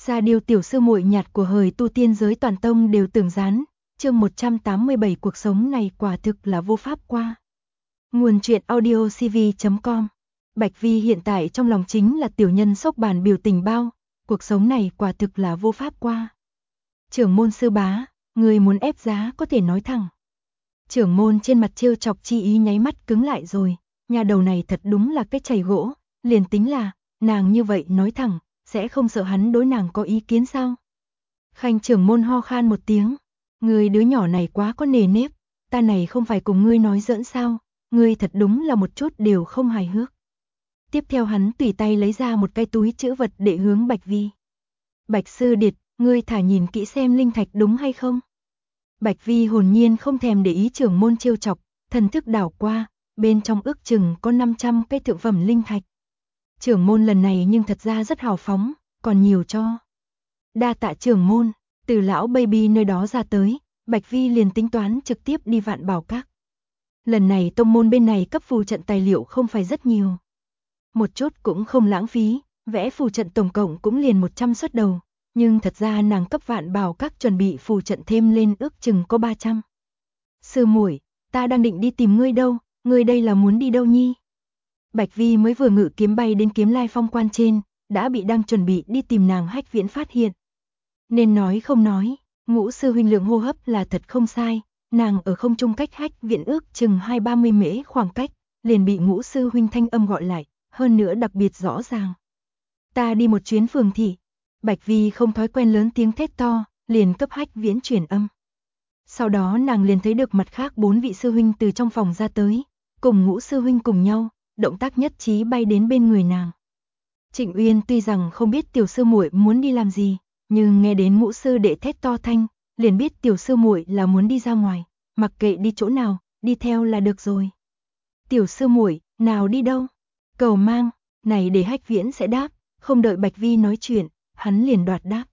Sa Điêu tiểu sư muội nhạt của hời tu tiên giới toàn tông đều tưởng gián, chương 187 cuộc sống này quả thực là vô pháp qua. Nguồn truyện audio cv.com. Bạch Vi hiện tại trong lòng chính là tiểu nhân sốc bàn biểu tình bao, cuộc sống này quả thực là vô pháp qua. Trưởng môn sư bá, người muốn ép giá có thể nói thẳng. Trưởng môn trên mặt trêu chọc chi ý nháy mắt cứng lại rồi, nhà đầu này thật đúng là cái chày gỗ, liền tính là nàng như vậy nói thẳng, sẽ không sợ hắn đối nàng có ý kiến sao? Khanh trưởng môn ho khan một tiếng, người đứa nhỏ này quá có nề nếp, ta này không phải cùng ngươi nói giỡn sao, ngươi thật đúng là một chút đều không hài hước. Tiếp theo hắn tùy tay lấy ra một cái túi trữ vật để hướng Bạch Vi. Bạch sư điệt, ngươi thả nhìn kỹ xem linh thạch đúng hay không? Bạch Vi hồn nhiên không thèm để ý trưởng môn trêu chọc, thần thức đảo qua, bên trong ước chừng có 500 cái thượng phẩm linh thạch. Trưởng môn lần này nhưng thật ra rất hào phóng, còn nhiều cho. Đa tạ trưởng môn, từ lão baby nơi đó ra tới, Bạch Vi liền tính toán trực tiếp đi Vạn Bảo Các. Lần này tông môn bên này cấp phù trận tài liệu không phải rất nhiều. Một chút cũng không lãng phí, vẽ phù trận tổng cộng cũng liền 100 suất đầu, nhưng thật ra nàng cấp Vạn Bảo Các chuẩn bị phù trận thêm lên ước chừng có 300. Sư muội, ta đang định đi tìm ngươi đâu, ngươi đây là muốn đi đâu nhi? Bạch Vi mới vừa ngự kiếm bay đến Kiếm Lai Phong quan trên, đã bị đang chuẩn bị đi tìm nàng Hách Viễn phát hiện. Nên nói không nói, Ngũ sư huynh lượng hô hấp là thật không sai, nàng ở không trung cách Hách Viễn ước chừng 20-30 mễ khoảng cách, liền bị Ngũ sư huynh thanh âm gọi lại, hơn nữa đặc biệt rõ ràng. Ta đi một chuyến phường thị. Bạch Vi không thói quen lớn tiếng thét to, liền cấp Hách Viễn truyền âm. Sau đó nàng liền thấy được mặt khác 4 vị sư huynh từ trong phòng ra tới, cùng Ngũ sư huynh cùng nhau, động tác nhất trí bay đến bên người nàng. Trịnh Uyên tuy rằng không biết tiểu sư muội muốn đi làm gì, nhưng nghe đến Ngũ sư đệ thét to thanh, liền biết tiểu sư muội là muốn đi ra ngoài, mặc kệ đi chỗ nào, đi theo là được rồi. Tiểu sư muội, nào đi đâu? Cầu mang, này để Hách Viễn sẽ đáp, không đợi Bạch Vi nói chuyện, hắn liền đoạt đáp.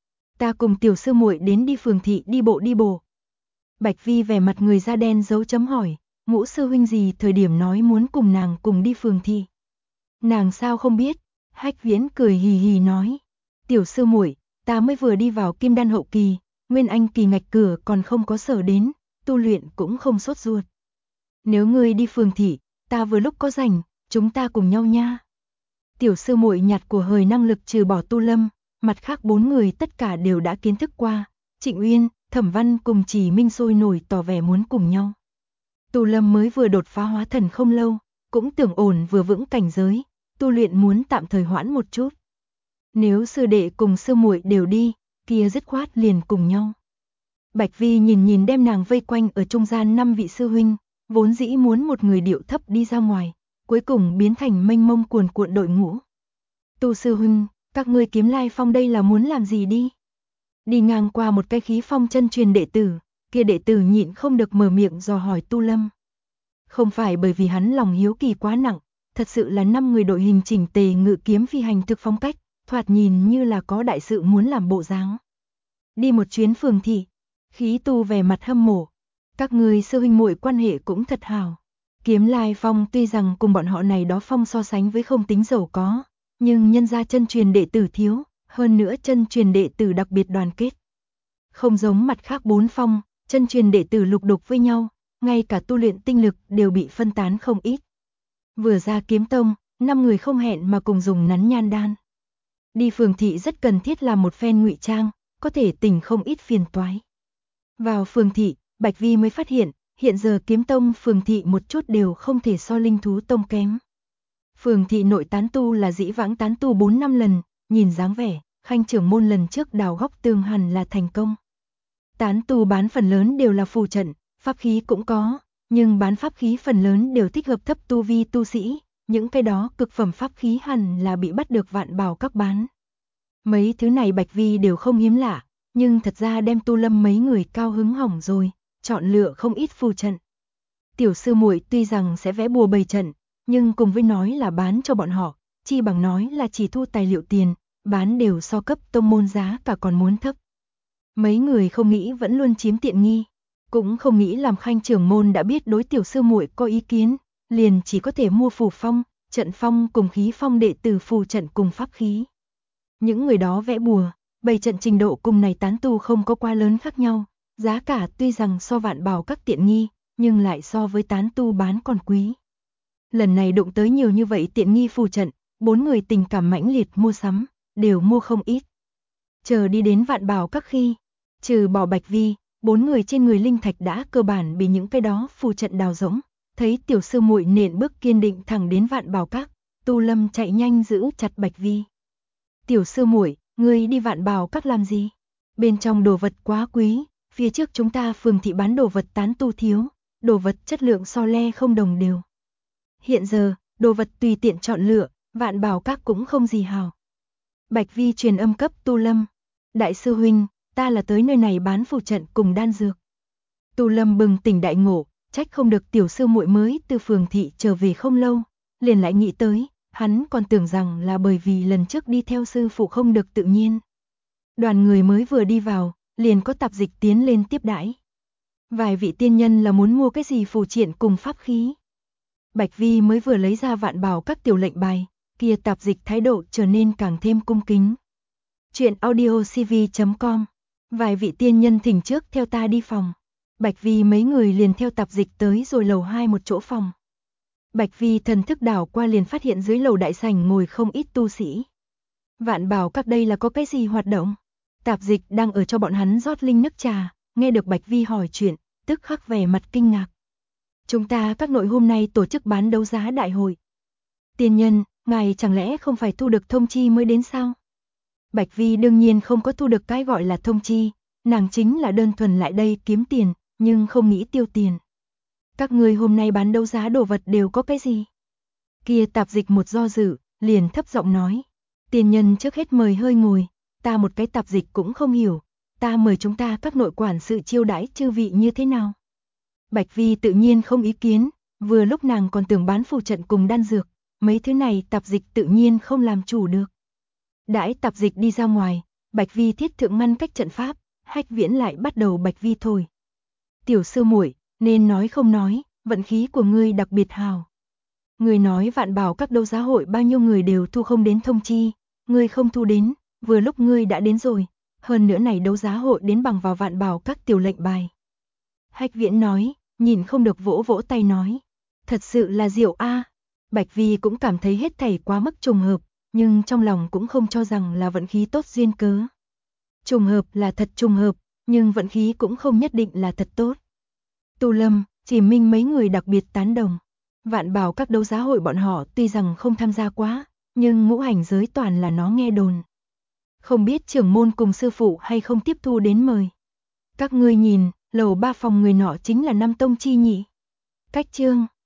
Ta cùng tiểu sư muội đến đi phường thị đi bộ. Bạch Vi vẻ mặt người da đen dấu chấm hỏi, Ngũ sư huynh gì thời điểm nói muốn cùng nàng cùng đi phường thị? Nàng sao không biết? Hách Viễn cười hì hì nói, tiểu sư muội, ta mới vừa đi vào Kim Đan hậu kỳ, Nguyên Anh kỳ ngạch cửa còn không có sở đến, tu luyện cũng không sốt ruột. Nếu ngươi đi phường thị, ta vừa lúc có rảnh, chúng ta cùng nhau nha. Tiểu sư muội nhạt của hời năng lực trừ bỏ Tu Lâm, mặt khác 4 người tất cả đều đã kiến thức qua, Trịnh Uyên, Thẩm Văn cùng Chỉ Minh sôi nổi tỏ vẻ muốn cùng nhau. Tu Lâm mới vừa đột phá hóa thần không lâu, cũng tưởng ổn vừa vững cảnh giới, tu luyện muốn tạm thời hoãn một chút. Nếu sư đệ cùng sư muội đều đi, kia dứt khoát liền cùng nhau. Bạch Vi nhìn đem nàng vây quanh ở trung gian 5 vị sư huynh, vốn dĩ muốn một người điệu thấp đi ra ngoài, cuối cùng biến thành mênh mông cuồn cuộn đội ngũ. Tu sư huynh, các ngươi Kiếm Lai Phong đây là muốn làm gì đi? Đi ngang qua một cái khí phong chân truyền đệ tử, kia đệ tử nhịn không được mở miệng dò hỏi Tu Lâm. Không phải bởi vì hắn lòng hiếu kỳ quá nặng, thật sự là 5 người đội hình chỉnh tề ngự kiếm phi hành thực phong cách, thoạt nhìn như là có đại sự muốn làm bộ dáng. Đi một chuyến phường thị, khí tu vẻ mặt hâm mộ. Các người sư huynh muội quan hệ cũng thật hào. Kiếm Lai Phong tuy rằng cùng bọn họ này đó phong so sánh với không tính giàu có, nhưng nhân ra chân truyền đệ tử thiếu, hơn nữa chân truyền đệ tử đặc biệt đoàn kết. Không giống mặt khác 4 phong, chân truyền đệ tử lục đục với nhau, ngay cả tu luyện tinh lực đều bị phân tán không ít. Vừa ra kiếm tông, 5 người không hẹn mà cùng dùng nắn nhan đan. Đi phường thị rất cần thiết làm một phen ngụy trang, có thể tỉnh không ít phiền toái. Vào phường thị, Bạch Vi mới phát hiện giờ kiếm tông phường thị một chút đều không thể so linh thú tông kém. Phường thị nội tán tu là dĩ vãng tán tu 4-5 lần, nhìn dáng vẻ, Khanh trưởng môn lần trước đào góc tường hẳn là thành công. Tán tu bán phần lớn đều là phù trận, pháp khí cũng có, nhưng bán pháp khí phần lớn đều thích hợp thấp tu vi tu sĩ, những cái đó cực phẩm pháp khí hẳn là bị bắt được Vạn Bảo Các bán. Mấy thứ này Bạch Vi đều không hiếm lạ, nhưng thật ra đem Tu Lâm mấy người cao hứng hỏng rồi, chọn lựa không ít phù trận. Tiểu sư muội tuy rằng sẽ vẽ bùa bày trận, nhưng cùng với nói là bán cho bọn họ, chi bằng nói là chỉ thu tài liệu tiền, bán đều so cấp tông môn giá cả còn muốn thấp. Mấy người không nghĩ vẫn luôn chiếm tiện nghi, cũng không nghĩ làm Khanh trưởng môn đã biết đối tiểu sư muội có ý kiến, liền chỉ có thể mua phù phong, trận phong cùng khí phong đệ tử phù trận cùng pháp khí. Những người đó vẽ bùa, Bày trận trình độ cùng này tán tu không có quá lớn khác nhau, giá cả tuy rằng so Vạn Bảo Các tiện nghi, nhưng lại so với tán tu bán còn quý. Lần này đụng tới nhiều như vậy tiện nghi phù trận, 4 người tình cảm mãnh liệt mua sắm, đều mua không ít. Chờ đi đến Vạn Bảo Các khi, trừ bỏ Bạch Vi, 4 người trên người linh thạch đã cơ bản bị những cái đó phù trận đào rỗng, thấy tiểu sư muội nện bước kiên định thẳng đến Vạn Bảo Các, Tu Lâm chạy nhanh giữ chặt Bạch Vi. Tiểu sư muội, ngươi đi Vạn Bảo Các làm gì? Bên trong đồ vật quá quý, phía trước chúng ta phường thị bán đồ vật tán tu thiếu, đồ vật chất lượng so le không đồng đều. Hiện giờ, đồ vật tùy tiện chọn lựa, Vạn Bảo Các cũng không gì hào. Bạch Vi truyền âm cấp Tu Lâm. Đại sư huynh, ta là tới nơi này bán phù trận cùng đan dược. Tu Lâm bừng tỉnh đại ngộ, trách không được tiểu sư muội mới từ phường thị trở về không lâu, liền lại nghĩ tới, hắn còn tưởng rằng là bởi vì lần trước đi theo sư phụ không được tự nhiên. Đoàn người mới vừa đi vào, liền có tạp dịch tiến lên tiếp đãi. Vài vị tiên nhân là muốn mua cái gì phù triện cùng pháp khí. Bạch Vi mới vừa lấy ra Vạn Bảo Các tiểu lệnh bài, kia tạp dịch thái độ trở nên càng thêm cung kính. Chuyện audiocv.com. Vài vị tiên nhân thỉnh trước theo ta đi phòng. Bạch Vi mấy người liền theo tạp dịch tới rồi lầu 2 một chỗ phòng. Bạch Vi thần thức đảo qua liền phát hiện dưới lầu đại sảnh ngồi không ít tu sĩ. Vạn Bảo Các đây là có cái gì hoạt động? Tạp dịch đang ở cho bọn hắn rót linh nước trà, nghe được Bạch Vi hỏi chuyện, tức khắc vẻ mặt kinh ngạc. Chúng ta các nội hôm nay tổ chức bán đấu giá đại hội. Tiên nhân, ngài chẳng lẽ không phải thu được thông chi mới đến sao? Bạch Vi đương nhiên không có thu được cái gọi là thông chi, nàng chính là đơn thuần lại đây kiếm tiền, nhưng không nghĩ tiêu tiền. Các ngươi hôm nay bán đấu giá đồ vật đều có cái gì? Kia tạp dịch một do dự, liền thấp giọng nói. Tiên nhân trước hết mời hơi ngồi, ta một cái tạp dịch cũng không hiểu, ta mời chúng ta các nội quản sự chiêu đãi chư vị như thế nào? Bạch Vi tự nhiên không ý kiến, vừa lúc nàng còn tưởng bán phù trận cùng đan dược, mấy thứ này tạp dịch tự nhiên không làm chủ được. Đãi tạp dịch đi ra ngoài, Bạch Vi thiết thượng ngăn cách trận pháp, Hách Viễn lại bắt đầu Bạch Vi thổi. Tiểu sư muội, nên nói không nói, vận khí của ngươi đặc biệt hào. Ngươi nói Vạn Bảo Các đấu giá hội bao nhiêu người đều thu không đến thông chi, ngươi không thu đến, vừa lúc ngươi đã đến rồi, hơn nữa này đấu giá hội đến bằng vào Vạn Bảo Các tiểu lệnh bài. Hách Viễn nói, nhìn không được vỗ vỗ tay nói, thật sự là diệu a. Bạch Vi cũng cảm thấy hết thảy quá mức trùng hợp, nhưng trong lòng cũng không cho rằng là vận khí tốt duyên cớ. Trùng hợp là thật trùng hợp, nhưng vận khí cũng không nhất định là thật tốt. Tu Lâm, Chỉ Minh mấy người đặc biệt tán đồng. Vạn Bảo Các đấu giá hội bọn họ tuy rằng không tham gia quá, nhưng ngũ hành giới toàn là nó nghe đồn. Không biết trưởng môn cùng sư phụ hay không tiếp thu đến mời. Các ngươi nhìn, lầu 3 phòng người nọ chính là Nam Tông chi nhỉ? Cách chương